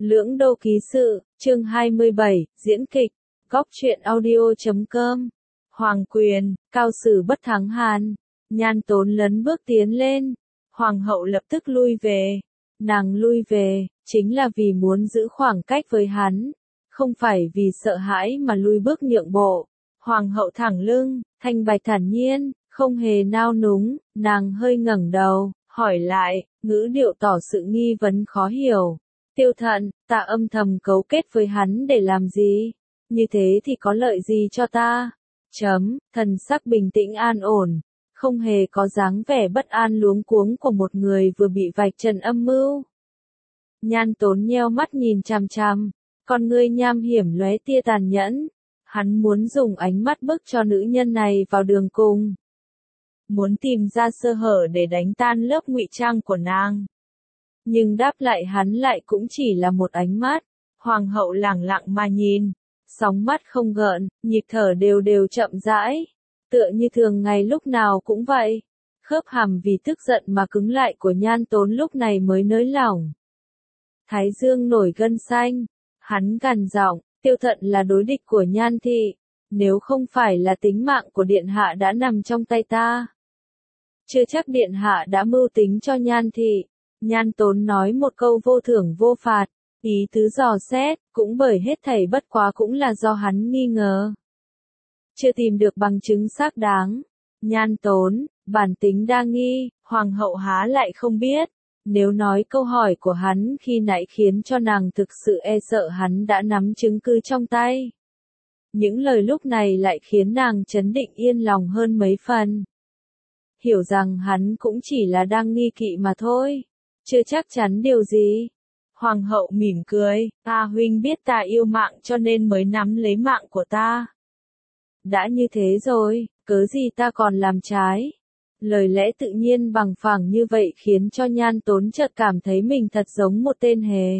Lưỡng Đô Ký Sự, chương 27, diễn kịch, góc truyện audio.com. Hoàng quyền, cao sử bất thắng Hàn. Nhan Tốn lấn bước tiến lên. Hoàng hậu lập tức lui về. Nàng lui về, chính là vì muốn giữ khoảng cách với hắn. Không phải vì sợ hãi mà lui bước nhượng bộ. Hoàng hậu thẳng lưng, thanh bạch thản nhiên, không hề nao núng, nàng hơi ngẩng đầu, hỏi lại, ngữ điệu tỏ sự nghi vấn khó hiểu. Tiêu Thận, ta âm thầm cấu kết với hắn để làm gì? Như thế thì có lợi gì cho ta? Thần sắc bình tĩnh an ổn, không hề có dáng vẻ bất an luống cuống của một người vừa bị vạch trần âm mưu. Nhan Tốn nheo mắt nhìn chằm chằm, con ngươi nham hiểm lóe tia tàn nhẫn. Hắn muốn dùng ánh mắt bức cho nữ nhân này vào đường cùng. Muốn tìm ra sơ hở để đánh tan lớp ngụy trang của nàng. Nhưng đáp lại hắn lại cũng chỉ là một ánh mắt. Hoàng hậu lẳng lặng mà nhìn, sóng mắt không gợn, nhịp thở đều đều chậm rãi, tựa như thường ngày lúc nào cũng vậy. Khớp hàm vì tức giận mà cứng lại của Nhan Tốn lúc này mới nới lỏng. Thái dương nổi gân xanh, hắn gằn giọng, Tiêu Thận là đối địch của Nhan thị, nếu không phải là tính mạng của điện hạ đã nằm trong tay ta, chưa chắc điện hạ đã mưu tính cho Nhan thị. Nhan Tốn nói một câu vô thưởng vô phạt, ý tứ dò xét, cũng bởi hết thảy bất quá cũng là do hắn nghi ngờ. Chưa tìm được bằng chứng xác đáng. Nhan Tốn, bản tính đa nghi, hoàng hậu há lại không biết. Nếu nói câu hỏi của hắn khi nãy khiến cho nàng thực sự e sợ hắn đã nắm chứng cứ trong tay. Những lời lúc này lại khiến nàng trấn định yên lòng hơn mấy phần. Hiểu rằng hắn cũng chỉ là đang nghi kỵ mà thôi. Chưa chắc chắn điều gì. Hoàng hậu mỉm cười, ta huynh biết ta yêu mạng cho nên mới nắm lấy mạng của ta. Đã như thế rồi, cớ gì ta còn làm trái. Lời lẽ tự nhiên bằng phẳng như vậy khiến cho Nhan Tốn chợt cảm thấy mình thật giống một tên hề.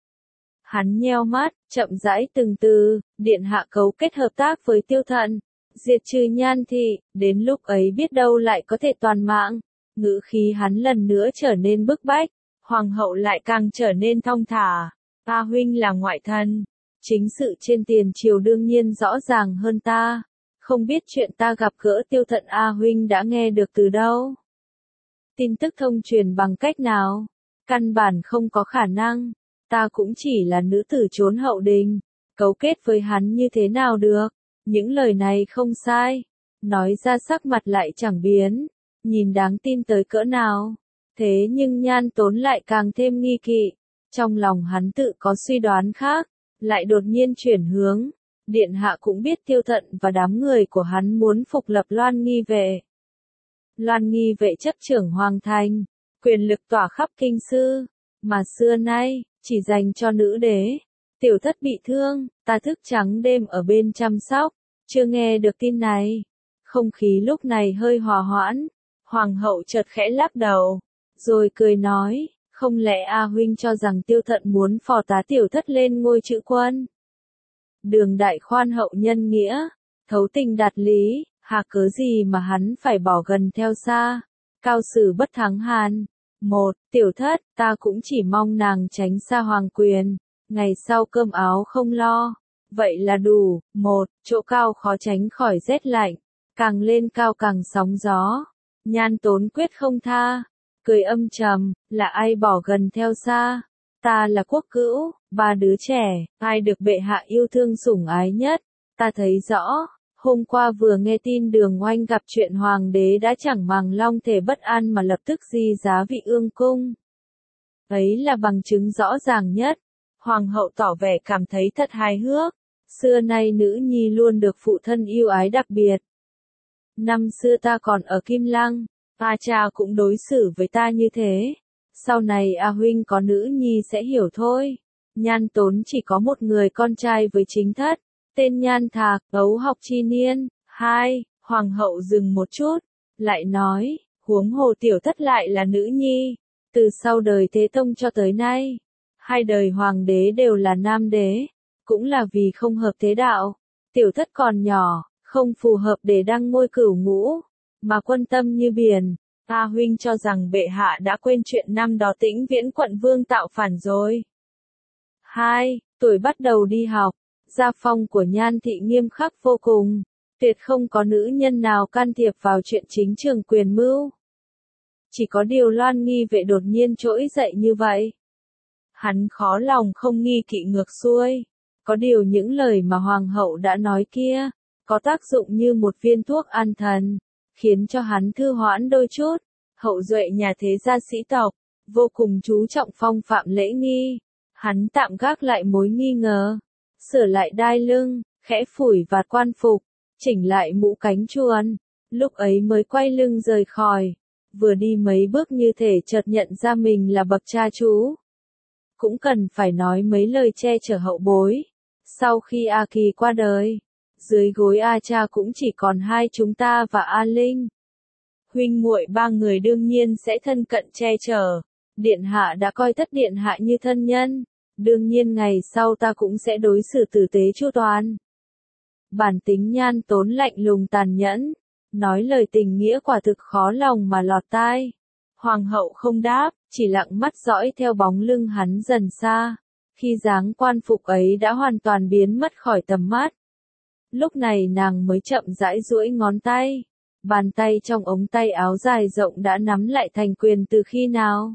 Hắn nheo mắt, chậm rãi từng từ, điện hạ cấu kết hợp tác với Tiêu Thận, diệt trừ Nhan thị, đến lúc ấy biết đâu lại có thể toàn mạng. Ngữ khí hắn lần nữa trở nên bức bách, hoàng hậu lại càng trở nên thong thả. Ta huynh là ngoại thân, chính sự trên tiền triều đương nhiên rõ ràng hơn ta. Không biết chuyện ta gặp gỡ Tiêu Thận A huynh đã nghe được từ đâu? Tin tức thông truyền bằng cách nào? Căn bản không có khả năng. Ta cũng chỉ là nữ tử trốn hậu đình. Cấu kết với hắn như thế nào được? Những lời này không sai. Nói ra sắc mặt lại chẳng biến. Nhìn đáng tin tới cỡ nào. Thế nhưng Nhan Tốn lại càng thêm nghi kỵ. Trong lòng hắn tự có suy đoán khác. Lại đột nhiên chuyển hướng. Điện hạ cũng biết Tiêu Thận và đám người của hắn muốn phục lập Loan Nghi Vệ. Loan Nghi Vệ chấp trưởng hoàng thành, quyền lực tỏa khắp kinh sư, mà xưa nay, chỉ dành cho nữ đế. Tiểu thất bị thương, ta thức trắng đêm ở bên chăm sóc, chưa nghe được tin này. Không khí lúc này hơi hòa hoãn, hoàng hậu chợt khẽ lắc đầu, rồi cười nói, không lẽ A huynh cho rằng Tiêu Thận muốn phò tá tiểu thất lên ngôi chữ quân? Đường đại khoan hậu nhân nghĩa, thấu tình đạt lý, hà cớ gì mà hắn phải bỏ gần theo xa. Cao sử bất thắng Hàn. Tiểu thất, ta cũng chỉ mong nàng tránh xa hoàng quyền, ngày sau cơm áo không lo. Vậy là đủ. Chỗ cao khó tránh khỏi rét lạnh, càng lên cao càng sóng gió. Nhan Tốn quyết không tha, cười âm trầm, là ai bỏ gần theo xa? Ta là quốc cữu, 3 đứa trẻ, ai được bệ hạ yêu thương sủng ái nhất? Ta thấy rõ, hôm qua vừa nghe tin Đường Oanh gặp chuyện hoàng đế đã chẳng màng long thể bất an mà lập tức di giá vị ương cung. Ấy là bằng chứng rõ ràng nhất. Hoàng hậu tỏ vẻ cảm thấy thật hài hước. Xưa nay nữ nhi luôn được phụ thân yêu ái đặc biệt. Năm xưa ta còn ở Kim Lăng, A cha cũng đối xử với ta như thế. Sau này A huynh có nữ nhi sẽ hiểu thôi. Nhan Tốn chỉ có một người con trai với chính thất, tên Nhan Thạc, ấu học chi niên. Hoàng hậu dừng một chút, lại nói, huống hồ tiểu thất lại là nữ nhi. Từ sau đời Thế Tông cho tới nay, 2 đời hoàng đế đều là nam đế, cũng là vì không hợp thế đạo. Tiểu thất còn nhỏ, không phù hợp để đăng ngôi cửu ngũ, mà quân tâm như biển. A huynh cho rằng bệ hạ đã quên chuyện năm đó Tĩnh Viễn quận vương tạo phản rồi. 2. Tuổi bắt đầu đi học. Gia phong của Nhan thị nghiêm khắc vô cùng, tuyệt không có nữ nhân nào can thiệp vào chuyện chính trường quyền mưu. Chỉ có điều Loan Nghi Vệ đột nhiên trỗi dậy như vậy. Hắn khó lòng không nghi kỵ ngược xuôi. Có điều những lời mà hoàng hậu đã nói kia, có tác dụng như một viên thuốc an thần, khiến cho hắn thư hoãn đôi chút. Hậu duệ nhà thế gia sĩ tộc, vô cùng chú trọng phong phạm lễ nghi. Hắn tạm gác lại mối nghi ngờ, sửa lại đai lưng, khẽ phủi vạt quan phục, chỉnh lại mũ cánh chuồn, lúc ấy mới quay lưng rời khỏi. Vừa đi mấy bước như thể chợt nhận ra mình là bậc cha chú. Cũng cần phải nói mấy lời che chở hậu bối. Sau khi A Kỳ qua đời, dưới gối A Cha cũng chỉ còn hai chúng ta và A Linh. Huynh muội ba người đương nhiên sẽ thân cận che chở. Điện hạ đã coi Thất điện hạ như thân nhân, đương nhiên ngày sau ta cũng sẽ đối xử tử tế chu toàn. Bản tính Nhan Tốn lạnh lùng tàn nhẫn, nói lời tình nghĩa quả thực khó lòng mà lọt tai. Hoàng hậu không đáp, chỉ lặng mắt dõi theo bóng lưng hắn dần xa. Khi dáng quan phục ấy đã hoàn toàn biến mất khỏi tầm mắt. Lúc này nàng mới chậm rãi duỗi ngón tay. Bàn tay trong ống tay áo dài rộng đã nắm lại thành quyền từ khi nào.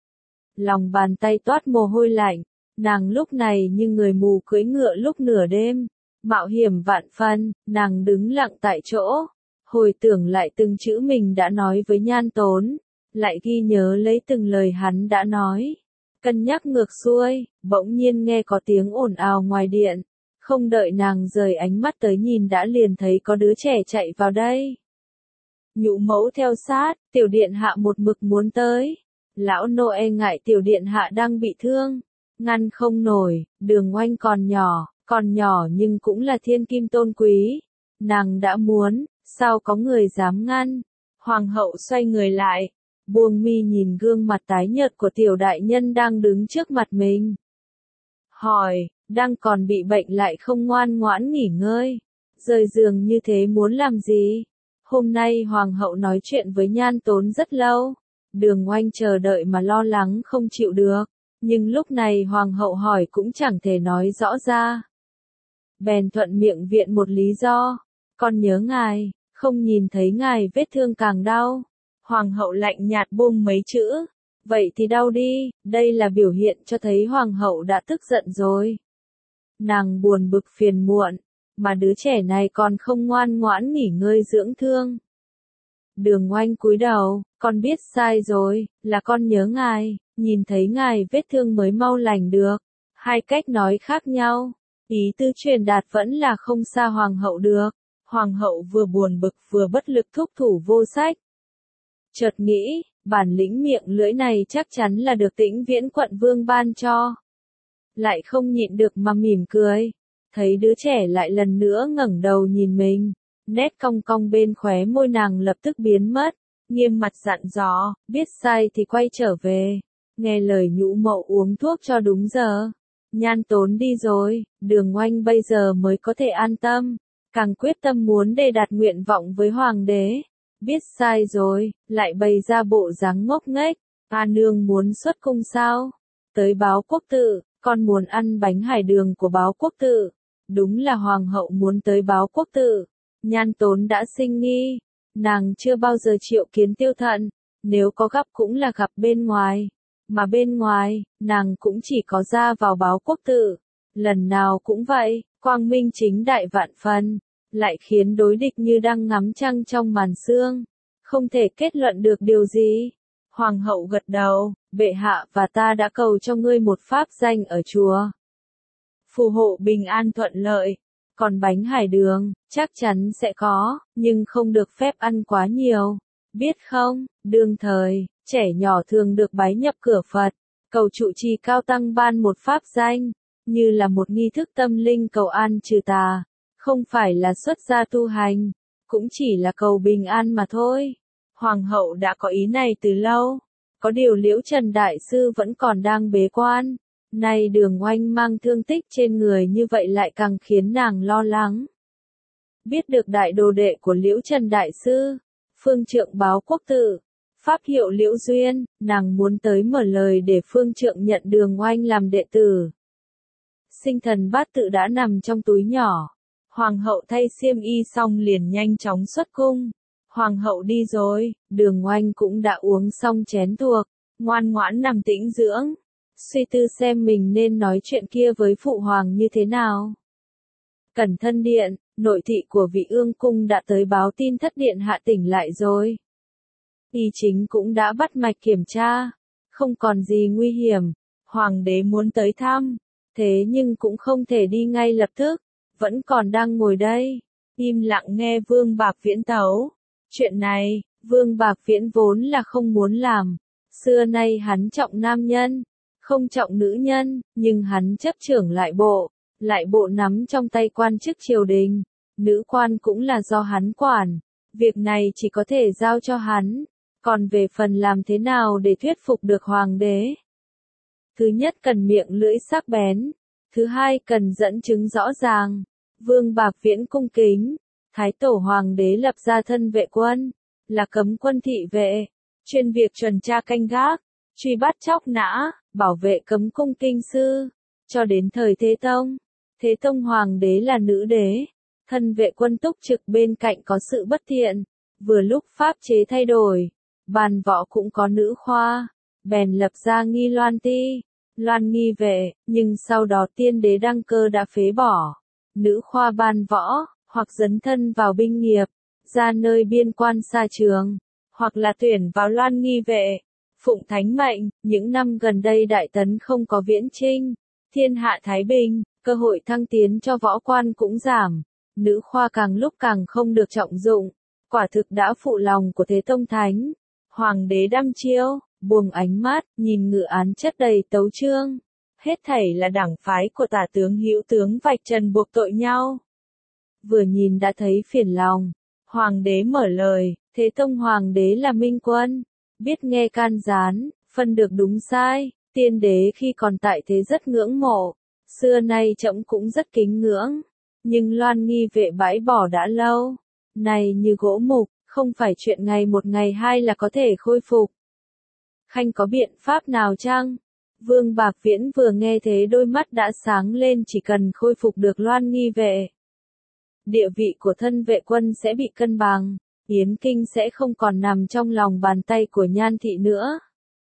Lòng bàn tay toát mồ hôi lạnh. Nàng lúc này như người mù cưỡi ngựa lúc nửa đêm. Mạo hiểm vạn phân, nàng đứng lặng tại chỗ. Hồi tưởng lại từng chữ mình đã nói với Nhan Tốn. Lại ghi nhớ lấy từng lời hắn đã nói. Cân nhắc ngược xuôi, bỗng nhiên nghe có tiếng ồn ào ngoài điện. Không đợi nàng rời ánh mắt tới nhìn đã liền thấy có đứa trẻ chạy vào đây. Nhũ mẫu theo sát, tiểu điện hạ một mực muốn tới. Lão nô e ngại tiểu điện hạ đang bị thương. Ngăn không nổi, Đường Oanh còn nhỏ nhưng cũng là thiên kim tôn quý. Nàng đã muốn, sao có người dám ngăn. Hoàng hậu xoay người lại, buông mi nhìn gương mặt tái nhợt của tiểu đại nhân đang đứng trước mặt mình. Hỏi, đang còn bị bệnh lại không ngoan ngoãn nghỉ ngơi. Rời giường như thế muốn làm gì? Hôm nay hoàng hậu nói chuyện với Nhan Tốn rất lâu. Đường Oanh chờ đợi mà lo lắng không chịu được. Nhưng lúc này hoàng hậu hỏi cũng chẳng thể nói rõ ra. Bèn thuận miệng viện một lý do. Con nhớ ngài, không nhìn thấy ngài vết thương càng đau. Hoàng hậu lạnh nhạt buông mấy chữ. Vậy thì đau đi, đây là biểu hiện cho thấy hoàng hậu đã tức giận rồi. Nàng buồn bực phiền muộn, mà đứa trẻ này còn không ngoan ngoãn nghỉ ngơi dưỡng thương. Đường Oanh cúi đầu, con biết sai rồi, là con nhớ ngài, nhìn thấy ngài vết thương mới mau lành được. Hai cách nói khác nhau, ý tư truyền đạt vẫn là không xa hoàng hậu được. Hoàng hậu vừa buồn bực vừa bất lực thúc thủ vô sách. Chợt nghĩ, bản lĩnh miệng lưỡi này chắc chắn là được Tĩnh Viễn quận vương ban cho. Lại không nhịn được mà mỉm cười. Thấy đứa trẻ lại lần nữa ngẩng đầu nhìn mình. Nét cong cong bên khóe môi nàng lập tức biến mất. Nghiêm mặt dặn dò, biết sai thì quay trở về. Nghe lời nhũ mậu uống thuốc cho đúng giờ. Nhan Tốn đi rồi, Đường Oanh bây giờ mới có thể an tâm. Càng quyết tâm muốn đề đạt nguyện vọng với hoàng đế. Biết sai rồi, lại bày ra bộ dáng ngốc nghếch. A nương muốn xuất cung sao? Tới báo quốc tự, con muốn ăn bánh hải đường của báo quốc tự. Đúng là hoàng hậu muốn tới báo quốc tự. Nhan Tốn đã sinh nghi. Nàng chưa bao giờ triệu kiến Tiêu Thận. Nếu có gặp cũng là gặp bên ngoài. Mà bên ngoài, nàng cũng chỉ có ra vào báo quốc tự. Lần nào cũng vậy, quang minh chính đại vạn phần. Lại khiến đối địch như đang ngắm trăng trong màn sương. Không thể kết luận được điều gì. Hoàng hậu gật đầu, bệ hạ và ta đã cầu cho ngươi một pháp danh ở chùa. Phù hộ bình an thuận lợi. Còn bánh hải đường, chắc chắn sẽ có, nhưng không được phép ăn quá nhiều. Biết không, đương thời, trẻ nhỏ thường được bái nhập cửa Phật. Cầu trụ trì cao tăng ban một pháp danh, như là một nghi thức tâm linh cầu an trừ tà. Không phải là xuất gia tu hành, cũng chỉ là cầu bình an mà thôi. Hoàng hậu đã có ý này từ lâu. Có điều Liễu Trần Đại Sư vẫn còn đang bế quan. Nay Đường Oanh mang thương tích trên người như vậy lại càng khiến nàng lo lắng. Biết được đại đồ đệ của Liễu Trần Đại Sư, phương trượng báo quốc tự, pháp hiệu Liễu Duyên, nàng muốn tới mở lời để phương trượng nhận Đường Oanh làm đệ tử. sinh thần bát tự đã nằm trong túi nhỏ. Hoàng hậu thay xiêm y xong liền nhanh chóng xuất cung. Hoàng hậu đi rồi, Đường Oanh cũng đã uống xong chén thuốc, ngoan ngoãn nằm tĩnh dưỡng, suy tư xem mình nên nói chuyện kia với phụ hoàng như thế nào. Cẩn Thân điện, nội thị của Vị Ương cung đã tới báo tin thất điện hạ tỉnh lại rồi. Y chính cũng đã bắt mạch kiểm tra, không còn gì nguy hiểm, hoàng đế muốn tới thăm, thế nhưng cũng không thể đi ngay lập tức, vẫn còn đang ngồi đây, im lặng nghe Vương Bạc Viễn tấu. Chuyện này, Vương Bạc Viễn vốn là không muốn làm, xưa nay hắn trọng nam nhân, không trọng nữ nhân, nhưng hắn chấp trưởng lại bộ nắm trong tay quan chức triều đình, nữ quan cũng là do hắn quản, việc này chỉ có thể giao cho hắn, còn về phần làm thế nào để thuyết phục được hoàng đế. Thứ nhất cần miệng lưỡi sắc bén, thứ hai cần dẫn chứng rõ ràng. Vương Bạc Viễn cung kính, Thái tổ hoàng đế lập ra thân vệ quân, là cấm quân thị vệ, chuyên việc tuần tra canh gác, truy bắt chóc nã, bảo vệ cấm cung kinh sư, cho đến thời Thế Tông hoàng đế là nữ đế, thân vệ quân túc trực bên cạnh có sự bất thiện, vừa lúc pháp chế thay đổi, bàn võ cũng có nữ khoa, bèn lập ra nghi loan nghi vệ, nhưng sau đó tiên đế đăng cơ đã phế bỏ, nữ khoa ban võ, hoặc dấn thân vào binh nghiệp, ra nơi biên quan xa trường, hoặc là tuyển vào loan nghi vệ. Phụng thánh mệnh, những năm gần đây Đại Tấn không có viễn chinh, thiên hạ thái bình, cơ hội thăng tiến cho võ quan cũng giảm, nữ khoa càng lúc càng không được trọng dụng, quả thực đã phụ lòng của Thế Tông Thánh. Hoàng đế đăm chiêu, buông ánh mắt, nhìn ngự án chất đầy tấu chương, hết thảy là đảng phái của Tả tướng Hữu tướng vạch trần buộc tội nhau. Vừa nhìn đã thấy phiền lòng, hoàng đế mở lời, Thế Tông hoàng đế là minh quân, biết nghe can gián, phân được đúng sai, tiên đế khi còn tại thế rất ngưỡng mộ, xưa nay trẫm cũng rất kính ngưỡng, nhưng loan nghi vệ bãi bỏ đã lâu, này như gỗ mục, không phải chuyện ngày một ngày hai là có thể khôi phục. Khanh có biện pháp nào chăng? Vương Bạc Viễn vừa nghe thế đôi mắt đã sáng lên, chỉ cần khôi phục được loan nghi vệ, địa vị của thân vệ quân sẽ bị cân bằng. Yến Kinh sẽ không còn nằm trong lòng bàn tay của Nhan thị nữa.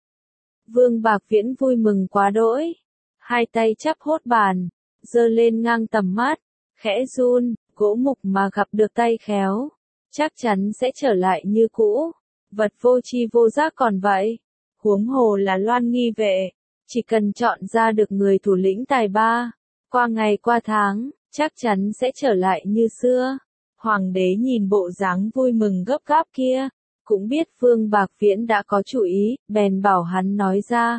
Vương Bạc Viễn vui mừng quá đỗi, hai tay chắp hốt bàn, giơ lên ngang tầm mắt, khẽ run, gỗ mục mà gặp được tay khéo, chắc chắn sẽ trở lại như cũ, vật vô tri vô giác còn vậy, huống hồ là loan nghi vệ, chỉ cần chọn ra được người thủ lĩnh tài ba, qua ngày qua tháng, chắc chắn sẽ trở lại như xưa. Hoàng đế nhìn bộ dáng vui mừng gấp gáp kia, cũng biết Vương Bạc Viễn đã có chủ ý, bèn bảo hắn nói ra.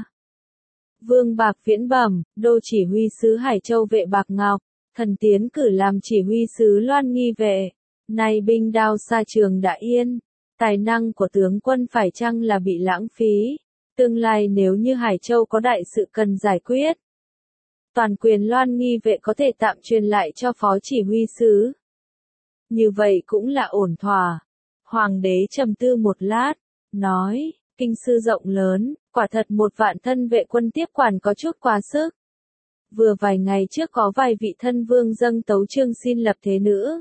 Vương Bạc Viễn bẩm, đô chỉ huy sứ Hải Châu vệ Bạc Ngọc, thần tiến cử làm chỉ huy sứ loan nghi vệ, nay binh đao xa trường đã yên, tài năng của tướng quân phải chăng là bị lãng phí, tương lai nếu như Hải Châu có đại sự cần giải quyết, toàn quyền loan nghi vệ có thể tạm truyền lại cho phó chỉ huy sứ. Như vậy cũng là ổn thỏa. Hoàng đế trầm tư một lát, nói, kinh sư rộng lớn, quả thật 1.000 thân vệ quân tiếp quản có chút quá sức. Vừa vài ngày trước có vài vị thân vương dâng tấu chương xin lập thế nữ.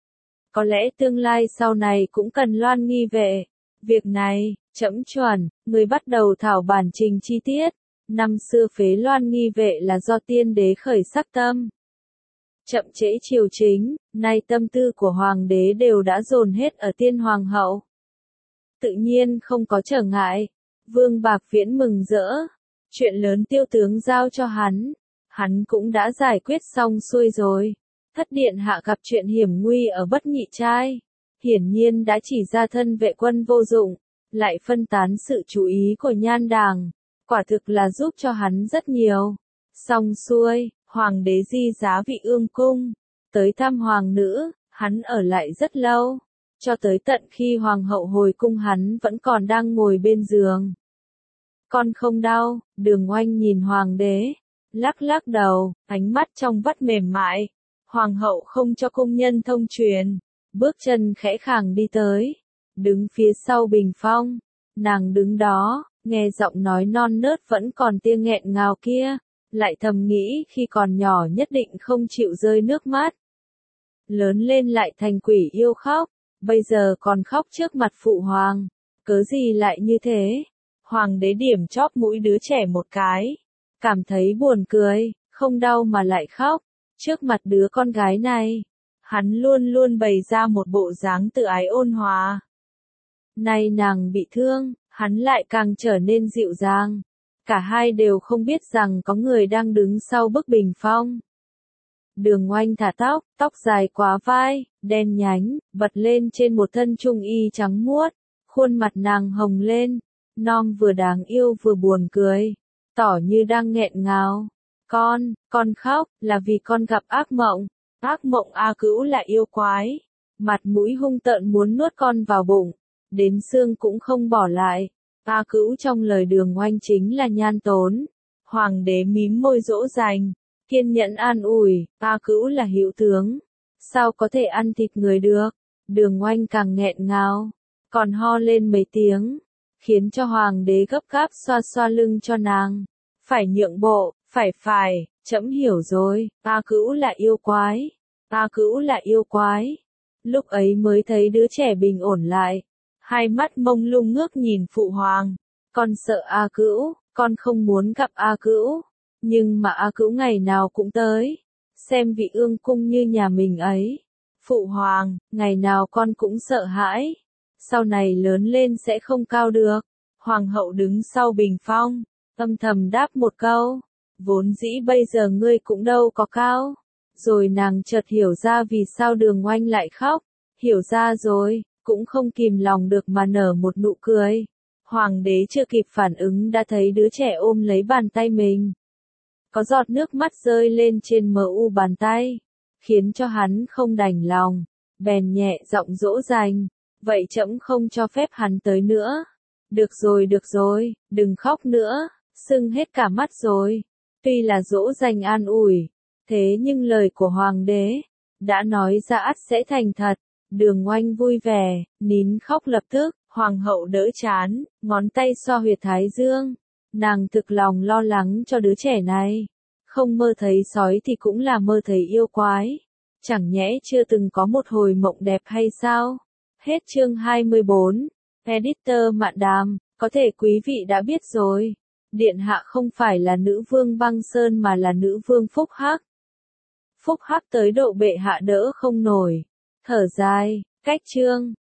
Có lẽ tương lai sau này cũng cần loan nghi vệ. Việc này, trẫm chuẩn, người bắt đầu thảo bản trình chi tiết. Năm xưa phế loan nghi vệ là do tiên đế khởi sắc tâm. Chậm trễ triều chính, nay tâm tư của hoàng đế đều đã dồn hết ở tiên hoàng hậu. Tự nhiên không có trở ngại. Vương Bạc Viễn mừng rỡ. Chuyện lớn Tiêu tướng giao cho hắn cũng đã giải quyết xong xuôi rồi. Thất điện hạ gặp chuyện hiểm nguy ở Bất Nhị Trai. Hiển nhiên đã chỉ ra thân vệ quân vô dụng, lại phân tán sự chú ý của Nhan đàng. Quả thực là giúp cho hắn rất nhiều. Xong xuôi, hoàng đế di giá Vị Ương cung, tới thăm hoàng nữ, hắn ở lại rất lâu, cho tới tận khi hoàng hậu hồi cung hắn vẫn còn đang ngồi bên giường. Con không đau, Đường Oanh nhìn hoàng đế, lắc lắc đầu, ánh mắt trong vắt mềm mại. Hoàng hậu không cho cung nhân thông truyền, bước chân khẽ khàng đi tới, đứng phía sau bình phong, nàng đứng đó, nghe giọng nói non nớt vẫn còn tia nghẹn ngào kia, lại thầm nghĩ khi còn nhỏ nhất định không chịu rơi nước mắt. Lớn lên lại thành quỷ yêu khóc, bây giờ còn khóc trước mặt phụ hoàng, cớ gì lại như thế? Hoàng đế điểm chóp mũi đứa trẻ một cái, cảm thấy buồn cười, không đau mà lại khóc, trước mặt đứa con gái này, hắn luôn luôn bày ra một bộ dáng tự ái ôn hòa. Nay nàng bị thương, hắn lại càng trở nên dịu dàng. Cả hai đều không biết rằng có người đang đứng sau bức bình phong. Đường Oanh thả tóc, tóc dài quá vai, đen nhánh, bật lên trên một thân trung y trắng muốt, khuôn mặt nàng hồng lên, non vừa đáng yêu vừa buồn cười, tỏ như đang nghẹn ngào. Con khóc, là vì con gặp ác mộng. Ác mộng A Cữu là yêu quái, mặt mũi hung tợn muốn nuốt con vào bụng, đến xương cũng không bỏ lại. A Cữu trong lời Đường Oanh chính là Nhan Tốn. Hoàng đế mím môi dỗ dành, kiên nhẫn an ủi, A Cữu là hữu tướng, sao có thể ăn thịt người được? Đường Oanh càng nghẹn ngào, còn ho lên mấy tiếng, khiến cho hoàng đế gấp gáp xoa xoa lưng cho nàng. Phải nhượng bộ, phải, trẫm hiểu rồi, A Cữu là yêu quái, A Cữu là yêu quái. Lúc ấy mới thấy đứa trẻ bình ổn lại, hai mắt mông lung ngước nhìn phụ hoàng. Con sợ A Cữu, con không muốn gặp A Cữu, nhưng mà A Cữu ngày nào cũng tới, xem vị ương cung như nhà mình ấy. Phụ hoàng, ngày nào con cũng sợ hãi, sau này lớn lên sẽ không cao được. Hoàng hậu đứng sau bình phong, âm thầm đáp một câu, vốn dĩ bây giờ ngươi cũng đâu có cao. Rồi nàng chợt hiểu ra vì sao Đường Oanh lại khóc, hiểu ra rồi, cũng không kìm lòng được mà nở một nụ cười. Hoàng đế chưa kịp phản ứng đã thấy đứa trẻ ôm lấy bàn tay mình. Có giọt nước mắt rơi lên trên mờ u bàn tay, khiến cho hắn không đành lòng, bèn nhẹ giọng dỗ dành, vậy trẫm không cho phép hắn tới nữa. Được rồi, đừng khóc nữa, sưng hết cả mắt rồi. Tuy là dỗ dành an ủi, thế nhưng lời của hoàng đế đã nói ra ắt sẽ thành thật. Đường Oanh vui vẻ, nín khóc lập tức. Hoàng hậu đỡ chán, ngón tay xoa huyệt thái dương. Nàng thực lòng lo lắng cho đứa trẻ này. Không mơ thấy sói thì cũng là mơ thấy yêu quái. Chẳng nhẽ chưa từng có một hồi mộng đẹp hay sao? Hết chương 24. Editor Mạn Đàm, có thể quý vị đã biết rồi. Điện hạ không phải là nữ vương Băng Sơn mà là nữ vương Phúc Hắc. Phúc Hắc tới độ bệ hạ đỡ không nổi. Thở dài, cách chương.